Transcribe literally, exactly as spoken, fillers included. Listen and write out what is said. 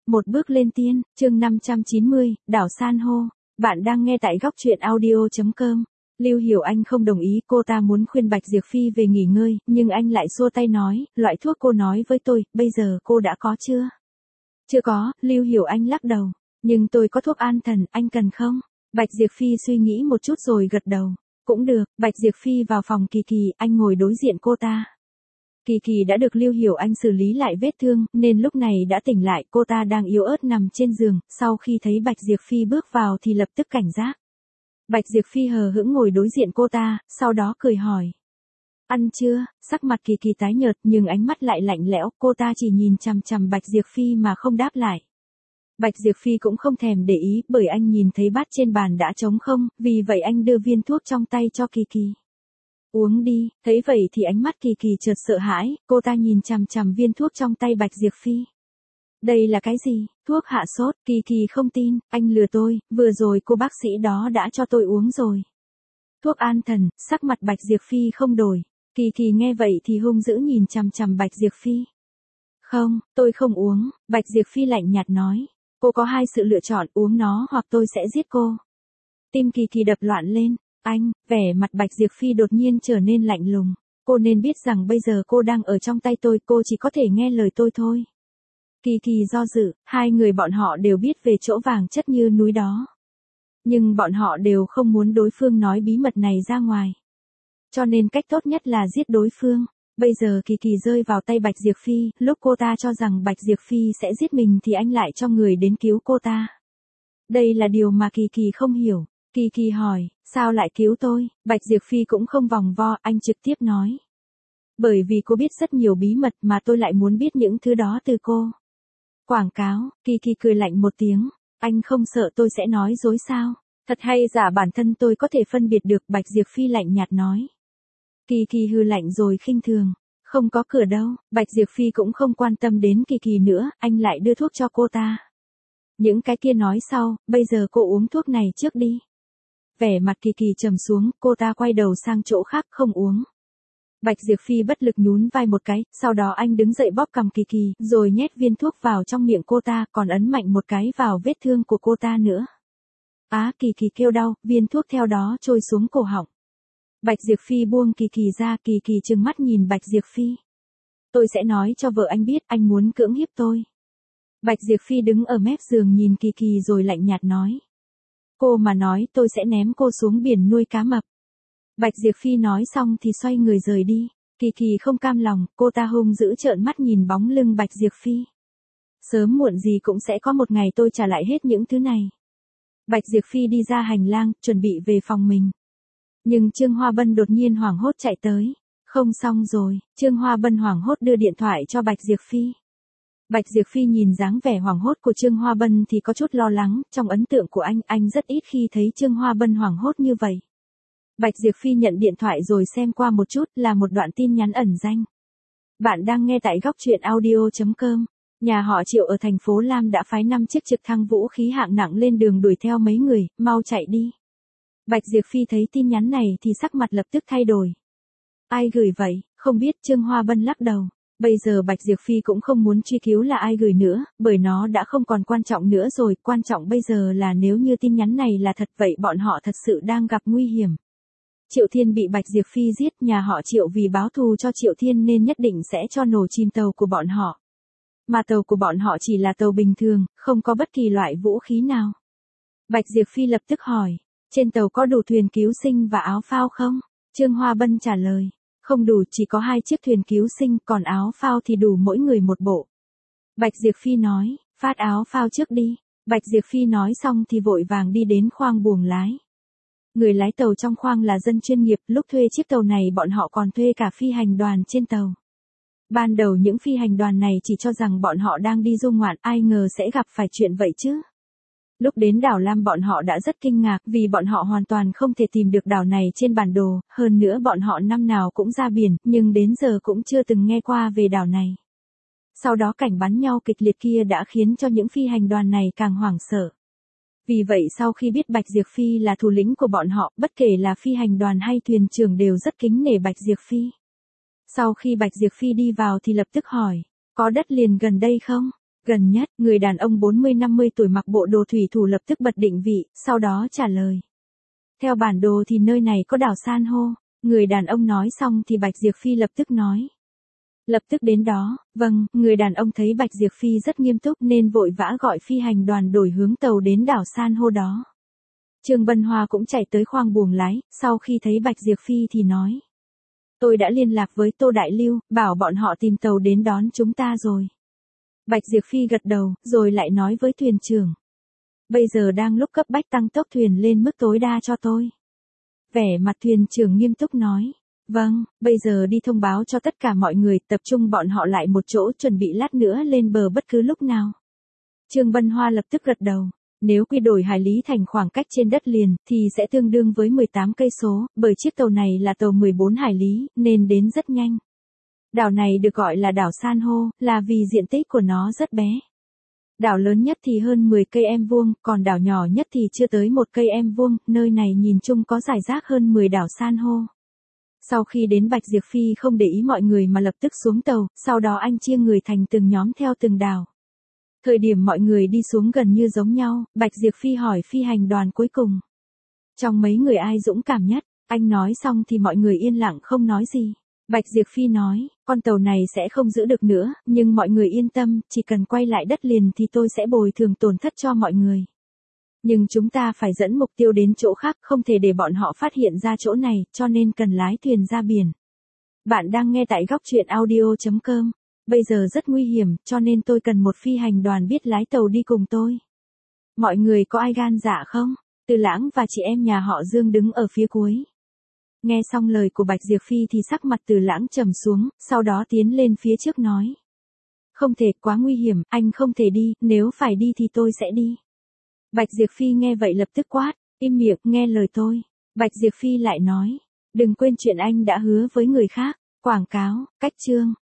Một bước lên tiên, chương năm trăm chín mươi, đảo san hô. Bạn đang nghe tại góc truyện audio.com. Lưu Hiểu Anh không đồng ý, cô ta muốn khuyên Bạch Diệp Phi về nghỉ ngơi, nhưng anh lại xua tay nói, loại thuốc cô nói với tôi, bây giờ cô đã có chưa? Chưa có, Lưu Hiểu Anh lắc đầu. Nhưng tôi có thuốc an thần, anh cần không? Bạch Diệp Phi suy nghĩ một chút rồi gật đầu. Cũng được, Bạch Diệp Phi vào phòng Kỳ Kỳ, anh ngồi đối diện cô ta. Kỳ Kỳ đã được Lưu Hiểu Anh xử lý lại vết thương, nên lúc này đã tỉnh lại, cô ta đang yếu ớt nằm trên giường, sau khi thấy Bạch Diệp Phi bước vào thì lập tức cảnh giác. Bạch Diệp Phi hờ hững ngồi đối diện cô ta, sau đó cười hỏi. Ăn chưa? Sắc mặt Kỳ Kỳ tái nhợt nhưng ánh mắt lại lạnh lẽo, cô ta chỉ nhìn chằm chằm Bạch Diệp Phi mà không đáp lại. Bạch Diệp Phi cũng không thèm để ý, bởi anh nhìn thấy bát trên bàn đã trống không, vì vậy anh đưa viên thuốc trong tay cho Kỳ Kỳ. Uống đi, thấy vậy thì ánh mắt Kỳ Kỳ chợt sợ hãi, cô ta nhìn chằm chằm viên thuốc trong tay Bạch Diệp Phi. Đây là cái gì? Thuốc hạ sốt, Kỳ Kỳ không tin, anh lừa tôi, vừa rồi cô bác sĩ đó đã cho tôi uống rồi. Thuốc an thần, sắc mặt Bạch Diệp Phi không đổi. Kỳ Kỳ nghe vậy thì hung dữ nhìn chằm chằm Bạch Diệp Phi. Không, tôi không uống, Bạch Diệp Phi lạnh nhạt nói. Cô có hai sự lựa chọn, uống nó hoặc tôi sẽ giết cô. Tim Kỳ Kỳ đập loạn lên. Anh, vẻ mặt Bạch Diệp Phi đột nhiên trở nên lạnh lùng. Cô nên biết rằng bây giờ cô đang ở trong tay tôi, cô chỉ có thể nghe lời tôi thôi. Kỳ Kỳ do dự, hai người bọn họ đều biết về chỗ vàng chất như núi đó. Nhưng bọn họ đều không muốn đối phương nói bí mật này ra ngoài. Cho nên cách tốt nhất là giết đối phương. Bây giờ Kỳ Kỳ rơi vào tay Bạch Diệp Phi, lúc cô ta cho rằng Bạch Diệp Phi sẽ giết mình thì anh lại cho người đến cứu cô ta. Đây là điều mà Kỳ Kỳ không hiểu. Kỳ Kỳ hỏi, sao lại cứu tôi? Bạch Diệp Phi cũng không vòng vo, anh trực tiếp nói. Bởi vì cô biết rất nhiều bí mật mà tôi lại muốn biết những thứ đó từ cô. Quảng cáo, Kỳ Kỳ cười lạnh một tiếng, anh không sợ tôi sẽ nói dối sao? Thật hay giả bản thân tôi có thể phân biệt được, Bạch Diệp Phi lạnh nhạt nói. Kỳ Kỳ hừ lạnh rồi khinh thường, không có cửa đâu, Bạch Diệp Phi cũng không quan tâm đến Kỳ Kỳ nữa, anh lại đưa thuốc cho cô ta. Những cái kia nói sau, bây giờ cô uống thuốc này trước đi. Vẻ mặt Kỳ Kỳ trầm xuống, cô ta quay đầu sang chỗ khác không uống. Bạch Diệp Phi bất lực nhún vai một cái, sau đó anh đứng dậy bóp cằm Kỳ Kỳ, rồi nhét viên thuốc vào trong miệng cô ta, còn ấn mạnh một cái vào vết thương của cô ta nữa. Á, Kỳ Kỳ kêu đau, viên thuốc theo đó trôi xuống cổ họng. Bạch Diệp Phi buông Kỳ Kỳ ra, Kỳ Kỳ trừng mắt nhìn Bạch Diệp Phi. Tôi sẽ nói cho vợ anh biết, anh muốn cưỡng hiếp tôi. Bạch Diệp Phi đứng ở mép giường nhìn Kỳ Kỳ rồi lạnh nhạt nói. Cô mà nói tôi sẽ ném cô xuống biển nuôi cá mập. Bạch Diệp Phi nói xong thì xoay người rời đi. Kỳ Kỳ không cam lòng, cô ta hung dữ trợn mắt nhìn bóng lưng Bạch Diệp Phi. Sớm muộn gì cũng sẽ có một ngày tôi trả lại hết những thứ này. Bạch Diệp Phi đi ra hành lang, chuẩn bị về phòng mình. Nhưng Trương Hoa Bân đột nhiên hoảng hốt chạy tới. Không xong rồi, Trương Hoa Bân hoảng hốt đưa điện thoại cho Bạch Diệp Phi. Bạch Diệp Phi nhìn dáng vẻ hoảng hốt của Trương Hoa Bân thì có chút lo lắng, trong ấn tượng của anh, anh rất ít khi thấy Trương Hoa Bân hoảng hốt như vậy. Bạch Diệp Phi nhận điện thoại rồi xem qua một chút, là một đoạn tin nhắn ẩn danh. Bạn đang nghe tại góc truyện audio.com. Nhà họ Triệu ở thành phố Lam đã phái năm chiếc trực thăng vũ khí hạng nặng lên đường đuổi theo mấy người, mau chạy đi. Bạch Diệp Phi thấy tin nhắn này thì sắc mặt lập tức thay đổi. Ai gửi vậy? Không biết, Trương Hoa Bân lắc đầu. Bây giờ Bạch Diệp Phi cũng không muốn truy cứu là ai gửi nữa, bởi nó đã không còn quan trọng nữa rồi, quan trọng bây giờ là nếu như tin nhắn này là thật vậy bọn họ thật sự đang gặp nguy hiểm. Triệu Thiên bị Bạch Diệp Phi giết, nhà họ Triệu vì báo thù cho Triệu Thiên nên nhất định sẽ cho nổ chìm tàu của bọn họ. Mà tàu của bọn họ chỉ là tàu bình thường, không có bất kỳ loại vũ khí nào. Bạch Diệp Phi lập tức hỏi, trên tàu có đủ thuyền cứu sinh và áo phao không? Trương Hoa Bân trả lời. Không đủ, chỉ có hai chiếc thuyền cứu sinh, còn áo phao thì đủ mỗi người một bộ. Bạch Diệp Phi nói, phát áo phao trước đi. Bạch Diệp Phi nói xong thì vội vàng đi đến khoang buồng lái. Người lái tàu trong khoang là dân chuyên nghiệp, lúc thuê chiếc tàu này bọn họ còn thuê cả phi hành đoàn trên tàu. Ban đầu những phi hành đoàn này chỉ cho rằng bọn họ đang đi du ngoạn, ai ngờ sẽ gặp phải chuyện vậy chứ. Lúc đến đảo Lam bọn họ đã rất kinh ngạc vì bọn họ hoàn toàn không thể tìm được đảo này trên bản đồ, hơn nữa bọn họ năm nào cũng ra biển, nhưng đến giờ cũng chưa từng nghe qua về đảo này. Sau đó cảnh bắn nhau kịch liệt kia đã khiến cho những phi hành đoàn này càng hoảng sợ. Vì vậy sau khi biết Bạch Diệp Phi là thủ lĩnh của bọn họ, bất kể là phi hành đoàn hay thuyền trưởng đều rất kính nể Bạch Diệp Phi. Sau khi Bạch Diệp Phi đi vào thì lập tức hỏi, có đất liền gần đây không? Gần nhất, người đàn ông bốn mươi năm mươi tuổi mặc bộ đồ thủy thủ lập tức bật định vị, sau đó trả lời. Theo bản đồ thì nơi này có đảo san hô. Người đàn ông nói xong thì Bạch Diệp Phi lập tức nói. Lập tức đến đó, vâng, người đàn ông thấy Bạch Diệp Phi rất nghiêm túc nên vội vã gọi phi hành đoàn đổi hướng tàu đến đảo san hô đó. Trương Bân Hoa cũng chạy tới khoang buồng lái, sau khi thấy Bạch Diệp Phi thì nói. Tôi đã liên lạc với Tô Đại Lưu, bảo bọn họ tìm tàu đến đón chúng ta rồi. Bạch Diệp Phi gật đầu, rồi lại nói với thuyền trưởng. Bây giờ đang lúc cấp bách tăng tốc thuyền lên mức tối đa cho tôi. Vẻ mặt thuyền trưởng nghiêm túc nói. Vâng, bây giờ đi thông báo cho tất cả mọi người, tập trung bọn họ lại một chỗ, chuẩn bị lát nữa lên bờ bất cứ lúc nào. Trương Bân Hoa lập tức gật đầu. Nếu quy đổi hải lý thành khoảng cách trên đất liền, thì sẽ tương đương với mười tám cây số, bởi chiếc tàu này là tàu mười bốn hải lý, nên đến rất nhanh. Đảo này được gọi là đảo san hô, là vì diện tích của nó rất bé. Đảo lớn nhất thì hơn mười cây em vuông, còn đảo nhỏ nhất thì chưa tới một cây em vuông, nơi này nhìn chung có rải rác hơn mười đảo san hô. Sau khi đến Bạch Diệp Phi không để ý mọi người mà lập tức xuống tàu, sau đó anh chia người thành từng nhóm theo từng đảo. Thời điểm mọi người đi xuống gần như giống nhau, Bạch Diệp Phi hỏi phi hành đoàn cuối cùng. Trong mấy người ai dũng cảm nhất? Anh nói xong thì mọi người yên lặng không nói gì. Bạch Diệp Phi nói, con tàu này sẽ không giữ được nữa, nhưng mọi người yên tâm, chỉ cần quay lại đất liền thì tôi sẽ bồi thường tổn thất cho mọi người. Nhưng chúng ta phải dẫn mục tiêu đến chỗ khác, không thể để bọn họ phát hiện ra chỗ này, cho nên cần lái thuyền ra biển. Bạn đang nghe tại góc truyện audio chấm com. Bây giờ rất nguy hiểm, cho nên tôi cần một phi hành đoàn biết lái tàu đi cùng tôi. Mọi người có ai gan dạ không? Từ Lãng và chị em nhà họ Dương đứng ở phía cuối. Nghe xong lời của Bạch Diệp Phi thì sắc mặt Từ Lãng trầm xuống, sau đó tiến lên phía trước nói. Không thể, quá nguy hiểm, anh không thể đi, nếu phải đi thì tôi sẽ đi. Bạch Diệp Phi nghe vậy lập tức quát, im miệng, nghe lời tôi. Bạch Diệp Phi lại nói, đừng quên chuyện anh đã hứa với người khác. Quảng cáo, cách chương.